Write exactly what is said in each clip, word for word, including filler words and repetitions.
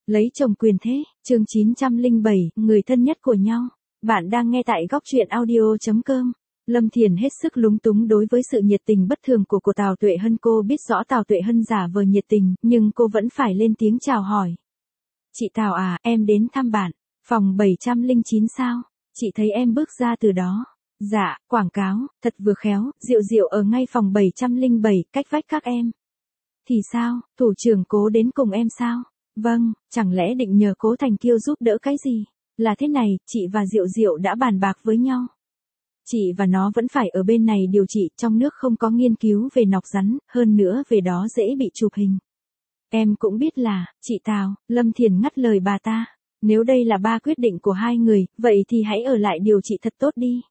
Lấy chồng quyền thế, chương chín trăm lẻ bảy, người thân nhất của nhau. Bạn đang nghe tại góc truyện audio chấm com. Lâm Thiền hết sức lúng túng đối với sự nhiệt tình bất thường của của Tào Tuệ Hân. Cô biết rõ Tào Tuệ Hân giả vờ nhiệt tình, nhưng cô vẫn phải lên tiếng chào hỏi. Chị Tào à, em đến thăm bạn. Phòng bảy trăm lẻ chín sao? Chị thấy em bước ra từ đó. Dạ, quảng cáo, thật vừa khéo, Diệu Diệu ở ngay phòng bảy trăm lẻ bảy, cách vách các em. Thì sao, thủ trưởng Cố đến cùng em sao? Vâng, chẳng lẽ định nhờ Cố Thành Kiêu giúp đỡ cái gì? Là thế này, chị và Diệu Diệu đã bàn bạc với nhau. Chị và nó vẫn phải ở bên này điều trị, trong nước không có nghiên cứu về nọc rắn, hơn nữa về đó dễ bị chụp hình. Em cũng biết là, chị Tào, Lâm Thiền ngắt lời bà ta. Nếu đây là ba quyết định của hai người, vậy thì hãy ở lại điều trị thật tốt đi.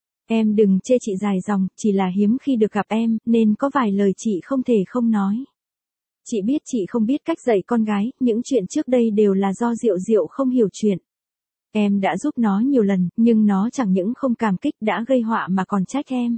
Em đừng chê chị dài dòng, chỉ là hiếm khi được gặp em, nên có vài lời chị không thể không nói. Chị biết chị không biết cách dạy con gái, những chuyện trước đây đều là do Diệu Diệu không hiểu chuyện. Em đã giúp nó nhiều lần, nhưng nó chẳng những không cảm kích đã gây họa mà còn trách em.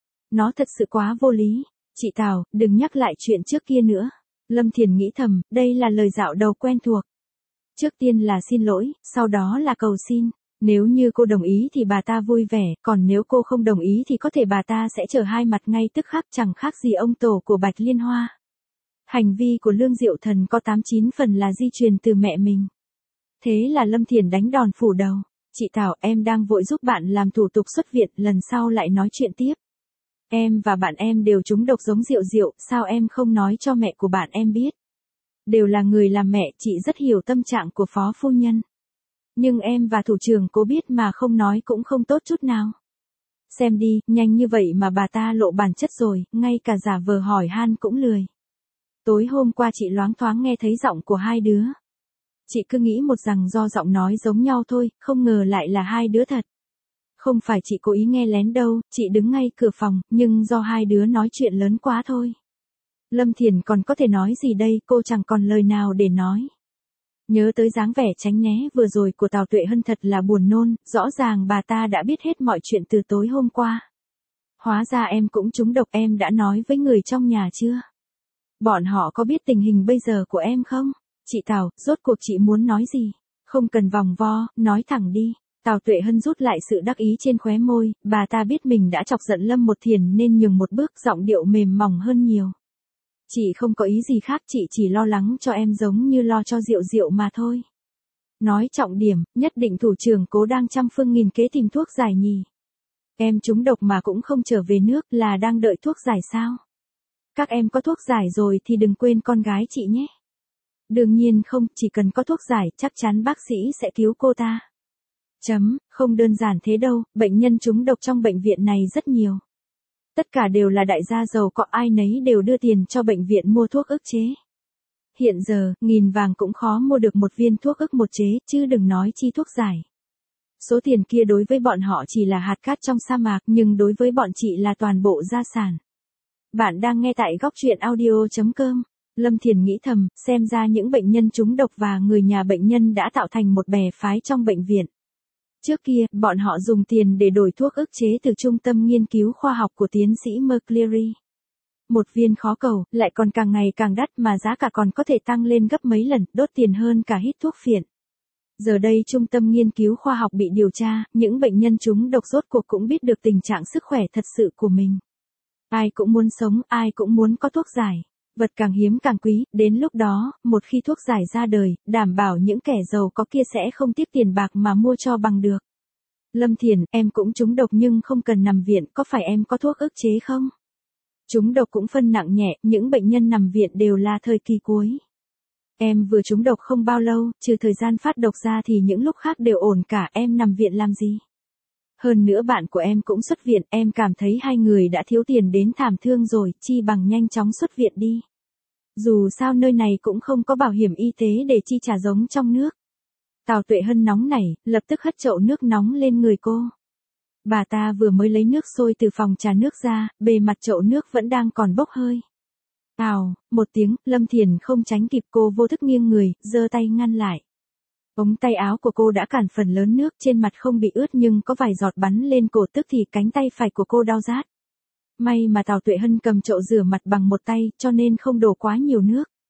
Nó thật sự quá vô lý. Chị Tào, đừng nhắc lại chuyện trước kia nữa. Lâm Thiền nghĩ thầm, đây là lời dạo đầu quen thuộc. Trước tiên là xin lỗi, sau đó là cầu xin. Nếu như cô đồng ý thì bà ta vui vẻ, còn nếu cô không đồng ý thì có thể bà ta sẽ trở hai mặt ngay tức khắc, chẳng khác gì ông tổ của Bạch Liên Hoa. Hành vi của Lương Diệu Thần có tám chín phần là di truyền từ mẹ mình. Thế là Lâm Thiền đánh đòn phủ đầu. Chị Thảo, em đang vội giúp bạn làm thủ tục xuất viện, lần sau lại nói chuyện tiếp. Em và bạn em đều trúng độc giống Diệu Diệu, sao em không nói cho mẹ của bạn em biết? Đều là người làm mẹ, chị rất hiểu tâm trạng của phó phu nhân. Nhưng em và thủ trưởng Cố biết mà không nói cũng không tốt chút nào. Xem đi, nhanh như vậy mà bà ta lộ bản chất rồi, ngay cả giả vờ hỏi han cũng lười. Tối hôm qua chị loáng thoáng nghe thấy giọng của hai đứa. Chị cứ nghĩ một rằng do giọng nói giống nhau thôi, không ngờ lại là hai đứa thật. Không phải chị cố ý nghe lén đâu, chị đứng ngay cửa phòng, nhưng do hai đứa nói chuyện lớn quá thôi. Lâm Thiền còn có thể nói gì đây, cô chẳng còn lời nào để nói. Nhớ tới dáng vẻ tránh né vừa rồi của Tào Tuệ Hân thật là buồn nôn, rõ ràng bà ta đã biết hết mọi chuyện từ tối hôm qua. Hóa ra em cũng trúng độc, em đã nói với người trong nhà chưa? Bọn họ có biết tình hình bây giờ của em không? Chị Tào, rốt cuộc chị muốn nói gì? Không cần vòng vo, nói thẳng đi. Tào Tuệ Hân rút lại sự đắc ý trên khóe môi, bà ta biết mình đã chọc giận Lâm Một Thiền nên nhường một bước, giọng điệu mềm mỏng hơn nhiều. Chị không có ý gì khác, chị chỉ lo lắng cho em giống như lo cho Diệu Diệu mà thôi. Nói trọng điểm, nhất định thủ trưởng Cố đang trăm phương nghìn kế tìm thuốc giải nhỉ. Em trúng độc mà cũng không trở về nước, là đang đợi thuốc giải sao? Các em có thuốc giải rồi thì đừng quên con gái chị nhé. Đương nhiên không, chỉ cần có thuốc giải, chắc chắn bác sĩ sẽ cứu cô ta. Chấm, không đơn giản thế đâu, bệnh nhân trúng độc trong bệnh viện này rất nhiều. Tất cả đều là đại gia giàu có, ai nấy đều đưa tiền cho bệnh viện mua thuốc ức chế. Hiện giờ, nghìn vàng cũng khó mua được một viên thuốc ức một chế, chứ đừng nói chi thuốc giải. Số tiền kia đối với bọn họ chỉ là hạt cát trong sa mạc, nhưng đối với bọn chị là toàn bộ gia sản. Bạn đang nghe tại góc truyện audio chấm com. Lâm Thiền nghĩ thầm, xem ra những bệnh nhân trúng độc và người nhà bệnh nhân đã tạo thành một bè phái trong bệnh viện. Trước kia, bọn họ dùng tiền để đổi thuốc ức chế từ trung tâm nghiên cứu khoa học của tiến sĩ McCleary. Một viên khó cầu, lại còn càng ngày càng đắt mà giá cả còn có thể tăng lên gấp mấy lần, đốt tiền hơn cả hít thuốc phiện. Giờ đây trung tâm nghiên cứu khoa học bị điều tra, những bệnh nhân trúng độc rốt cuộc cũng biết được tình trạng sức khỏe thật sự của mình. Ai cũng muốn sống, ai cũng muốn có thuốc giải. Vật càng hiếm càng quý, đến lúc đó, một khi thuốc giải ra đời, đảm bảo những kẻ giàu có kia sẽ không tiếc tiền bạc mà mua cho bằng được. Lâm Thiền, em cũng trúng độc nhưng không cần nằm viện, có phải em có thuốc ức chế không? Trúng độc cũng phân nặng nhẹ, những bệnh nhân nằm viện đều là thời kỳ cuối. Em vừa trúng độc không bao lâu, trừ thời gian phát độc ra thì những lúc khác đều ổn cả, em nằm viện làm gì? Hơn nữa bạn của em cũng xuất viện, em cảm thấy hai người đã thiếu tiền đến thảm thương rồi, chi bằng nhanh chóng xuất viện đi. Dù sao nơi này cũng không có bảo hiểm y tế để chi trả giống trong nước. Tào Tuệ Hân nóng nảy, lập tức hất chậu nước nóng lên người cô. Bà ta vừa mới lấy nước sôi từ phòng trà nước ra, bề mặt chậu nước vẫn đang còn bốc hơi. Ào, một tiếng, Lâm Thiền không tránh kịp, cô vô thức nghiêng người, giơ tay ngăn lại. Ống tay áo của cô đã cản phần lớn nước, trên mặt không bị ướt nhưng có vài giọt bắn lên cổ, tức thì cánh tay phải của cô đau rát. May mà Tào Tuệ Hân cầm chậu rửa mặt bằng một tay, cho nên không đổ quá nhiều nước.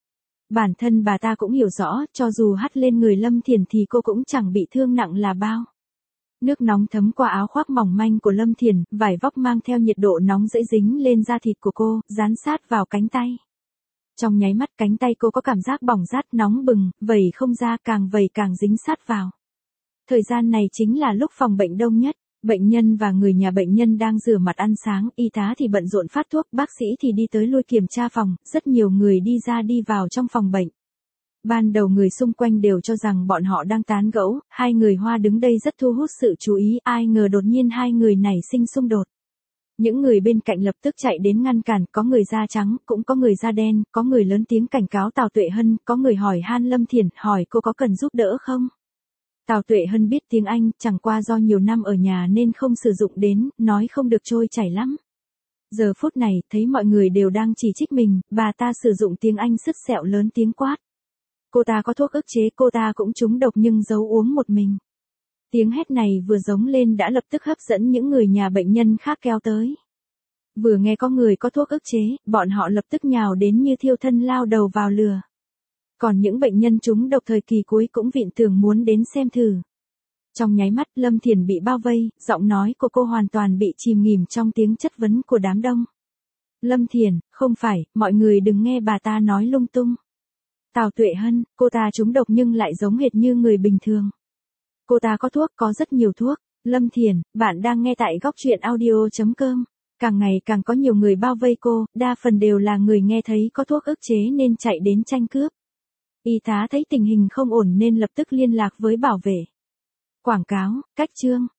Bản thân bà ta cũng hiểu rõ, cho dù hắt lên người Lâm Thiền thì cô cũng chẳng bị thương nặng là bao. Nước nóng thấm qua áo khoác mỏng manh của Lâm Thiền, vải vóc mang theo nhiệt độ nóng dễ dính lên da thịt của cô, dán sát vào cánh tay. Trong nháy mắt cánh tay cô có cảm giác bỏng rát nóng bừng, vẩy không ra, càng vẩy càng dính sát vào. Thời gian này chính là lúc phòng bệnh đông nhất. Bệnh nhân và người nhà bệnh nhân đang rửa mặt ăn sáng, y tá thì bận rộn phát thuốc, bác sĩ thì đi tới lui kiểm tra phòng, rất nhiều người đi ra đi vào trong phòng bệnh. Ban đầu người xung quanh đều cho rằng bọn họ đang tán gẫu, hai người Hoa đứng đây rất thu hút sự chú ý, ai ngờ đột nhiên hai người nảy sinh xung đột. Những người bên cạnh lập tức chạy đến ngăn cản, có người da trắng, cũng có người da đen, có người lớn tiếng cảnh cáo Tào Tuệ Hân, có người hỏi han Lâm Thiền, hỏi cô có cần giúp đỡ không? Tào Tuệ Hân biết tiếng Anh, chẳng qua do nhiều năm ở nhà nên không sử dụng đến, nói không được trôi chảy lắm. Giờ phút này, thấy mọi người đều đang chỉ trích mình, bà ta sử dụng tiếng Anh sứt sẹo lớn tiếng quát. Cô ta có thuốc ức chế, cô ta cũng trúng độc nhưng giấu uống một mình. Tiếng hét này vừa giống lên đã lập tức hấp dẫn những người nhà bệnh nhân khác kéo tới. Vừa nghe có người có thuốc ức chế, bọn họ lập tức nhào đến như thiêu thân lao đầu vào lửa. Còn những bệnh nhân trúng độc thời kỳ cuối cũng vịn tường muốn đến xem thử. Trong nháy mắt Lâm Thiền bị bao vây, giọng nói của cô hoàn toàn bị chìm nghỉm trong tiếng chất vấn của đám đông. Lâm Thiền, không phải, mọi người đừng nghe bà ta nói lung tung. Tào Tuệ Hân, cô ta trúng độc nhưng lại giống hệt như người bình thường. Cô ta có thuốc, có rất nhiều thuốc. Lâm Thiền, bạn đang nghe tại góc truyện audio chấm com. Càng ngày càng có nhiều người bao vây cô, đa phần đều là người nghe thấy có thuốc ức chế nên chạy đến tranh cướp. Y tá thấy tình hình không ổn nên lập tức liên lạc với bảo vệ. Quảng cáo, cách chương.